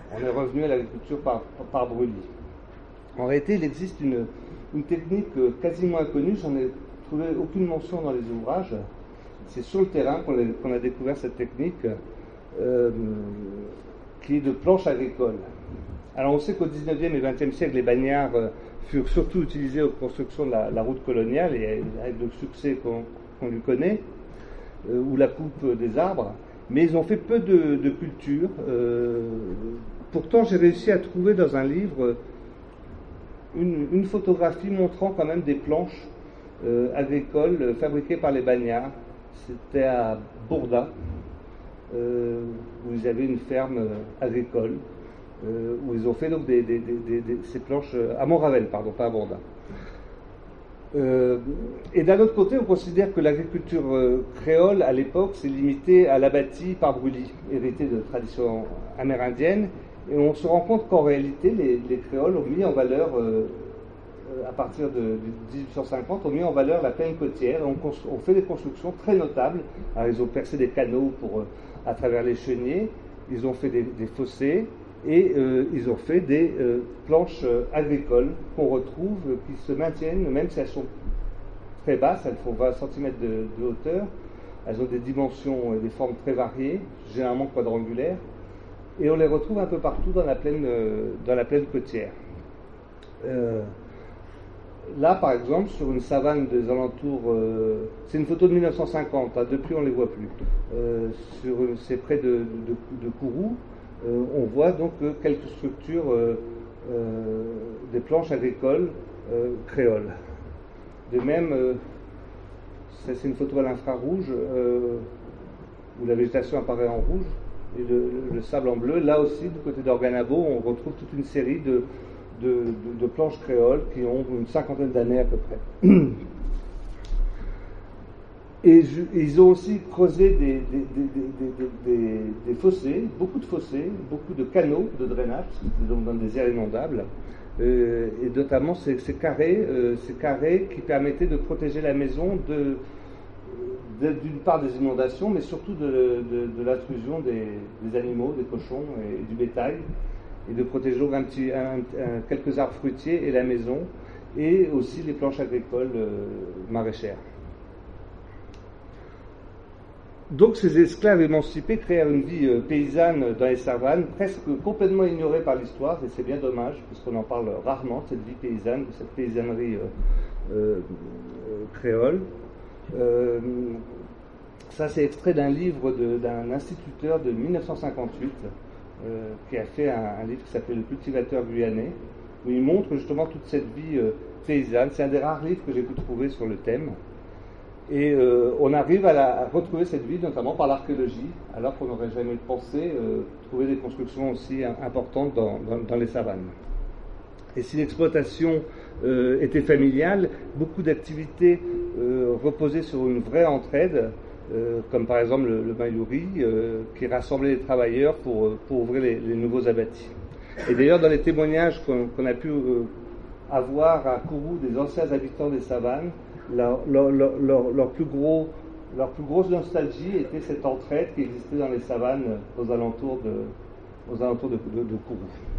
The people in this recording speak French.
On est revenu à l'agriculture par brûlis. En réalité, il existe une technique quasiment inconnue, j'en ai trouvé aucune mention dans les ouvrages. C'est sur le terrain qu'on a découvert cette technique qui est de planche agricole. Alors on sait qu'au 19e et 20e siècle, les bagnards furent surtout utilisés aux constructions de la route coloniale et avec le succès qu'on lui connaît, ou la coupe des arbres, mais ils ont fait peu de culture. Pourtant, j'ai réussi à trouver dans un livre une photographie montrant quand même des planches agricoles fabriquées par les bagnards. C'était à Bourda, où ils avaient une ferme agricole, où ils ont fait donc ces planches à Montravel, pardon, pas à Bourda. Et d'un autre côté, on considère que l'agriculture créole à l'époque s'est limitée à l'abattis par brûlis, hérité de traditions amérindiennes, et on se rend compte qu'en réalité, les créoles ont mis en valeur, à partir de 1850, ont mis en valeur la plaine côtière, et ont fait des constructions très notables. Alors, ils ont percé des canaux à travers les chenillers, ils ont fait des fossés, et ils ont fait des planches agricoles qu'on retrouve, qui se maintiennent, même si elles sont très basses, elles font 20 cm de hauteur, elles ont des dimensions et des formes très variées, généralement quadrangulaires, et on les retrouve un peu partout dans la plaine côtière. Là, par exemple, sur une savane des alentours, c'est une photo de 1950, hein, depuis on ne les voit plus, c'est près de Kourou. On voit donc quelques structures des planches agricoles créoles. De même, c'est une photo à l'infrarouge où la végétation apparaît en rouge et le sable en bleu. Là aussi, du côté d'Organabo, on retrouve toute une série de planches créoles qui ont une cinquantaine d'années à peu près. Et ils ont aussi creusé des fossés, beaucoup de canaux de drainage, donc dans des aires inondables, et notamment ces carrés qui permettaient de protéger la maison d'une part des inondations, mais surtout de l'intrusion des animaux, des cochons et du bétail, et de protéger donc quelques arbres fruitiers et la maison, et aussi les planches agricoles maraîchères. Donc ces esclaves émancipés créèrent une vie paysanne dans les savanes, presque complètement ignorée par l'histoire, et c'est bien dommage, puisqu'on en parle rarement, de cette vie paysanne, de cette paysannerie créole. Ça, c'est extrait d'un livre d'un instituteur de 1958, qui a fait un livre qui s'appelle « Le cultivateur guyanais », où il montre justement toute cette vie paysanne. C'est un des rares livres que j'ai pu trouver sur le thème. Et on arrive à retrouver cette vie notamment par l'archéologie, alors qu'on n'aurait jamais pensé trouver des constructions aussi importantes dans les savanes. Et si l'exploitation était familiale, beaucoup d'activités reposaient sur une vraie entraide, comme par exemple le Mayouri, qui rassemblait les travailleurs pour ouvrir les nouveaux abattis. Et d'ailleurs, dans les témoignages qu'on a pu avoir à Kourou des anciens habitants des savanes, leur plus grosse nostalgie était cette entraide qui existait dans les savanes aux alentours de Kourou.